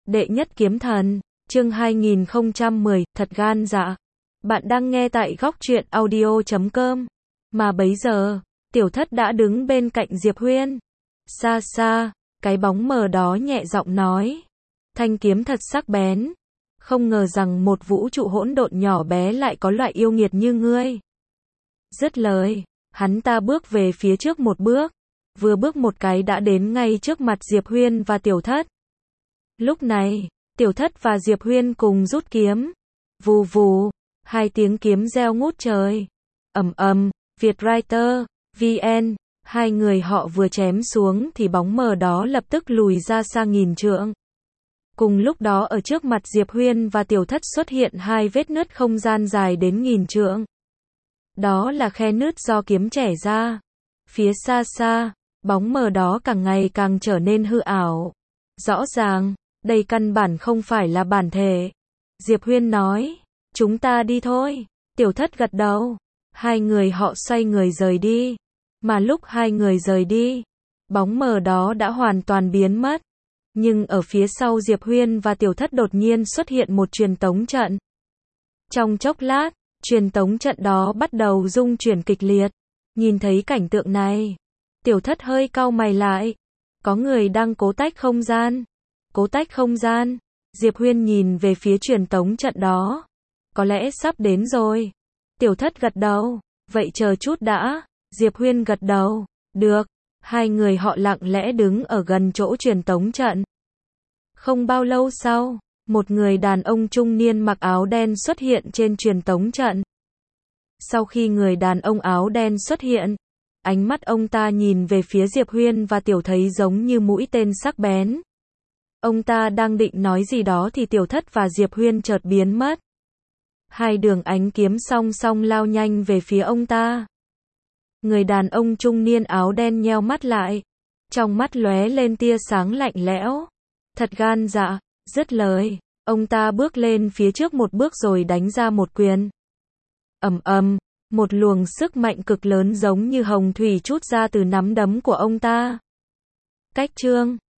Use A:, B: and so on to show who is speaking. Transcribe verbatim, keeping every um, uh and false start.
A: Đệ nhất kiếm thần, chương hai nghìn không trăm mười, thật gan dạ. Bạn đang nghe tại góc truyện audio chấm com. Mà bấy giờ, Tiểu Thất đã đứng bên cạnh Diệp Huyên. Xa xa, cái bóng mờ đó nhẹ giọng nói. Thanh kiếm thật sắc bén. Không ngờ rằng một vũ trụ hỗn độn nhỏ bé lại có loại yêu nghiệt như ngươi. Dứt lời, hắn ta bước về phía trước một bước. Vừa bước một cái đã đến ngay trước mặt Diệp Huyên và Tiểu Thất. Lúc này, Tiểu Thất và Diệp Huyên cùng rút kiếm. Vù vù, hai tiếng kiếm reo ngút trời. Ầm ầm, Vietwriter, vê en, hai người họ vừa chém xuống thì bóng mờ đó lập tức lùi ra xa nghìn trượng. Cùng lúc đó ở trước mặt Diệp Huyên và Tiểu Thất xuất hiện hai vết nứt không gian dài đến nghìn trượng. Đó là khe nứt do kiếm chẻ ra. Phía xa xa, bóng mờ đó càng ngày càng trở nên hư ảo. Rõ ràng, đây căn bản không phải là bản thể. Diệp Huyên nói, chúng ta đi thôi. Tiểu Thất gật đầu. Hai người họ xoay người rời đi. Mà lúc hai người rời đi, bóng mờ đó đã hoàn toàn biến mất. Nhưng ở phía sau Diệp Huyên và Tiểu Thất đột nhiên xuất hiện một truyền tống trận. Trong chốc lát, truyền tống trận đó bắt đầu rung chuyển kịch liệt. Nhìn thấy cảnh tượng này, Tiểu Thất hơi cau mày lại. Có người đang cố tách không gian. Cố tách không gian. Diệp Huyên nhìn về phía truyền tống trận đó. Có lẽ sắp đến rồi. Tiểu Thất gật đầu. Vậy chờ chút đã. Diệp Huyên gật đầu. Được. Hai người họ lặng lẽ đứng ở gần chỗ truyền tống trận. Không bao lâu sau, một người đàn ông trung niên mặc áo đen xuất hiện trên truyền tống trận. Sau khi người đàn ông áo đen xuất hiện, ánh mắt ông ta nhìn về phía Diệp Huyên và Tiểu thấy giống như mũi tên sắc bén. Ông ta đang định nói gì đó thì Tiểu Thất và Diệp Huyên chợt biến mất. Hai đường ánh kiếm song song lao nhanh về phía ông ta. Người đàn ông trung niên áo đen nheo mắt lại. Trong mắt lóe lên tia sáng lạnh lẽo. Thật gan dạ. Dứt lời, ông ta bước lên phía trước một bước rồi đánh ra một quyền. Ầm ầm, một luồng sức mạnh cực lớn giống như hồng thủy trút ra từ nắm đấm của ông ta. Cách chương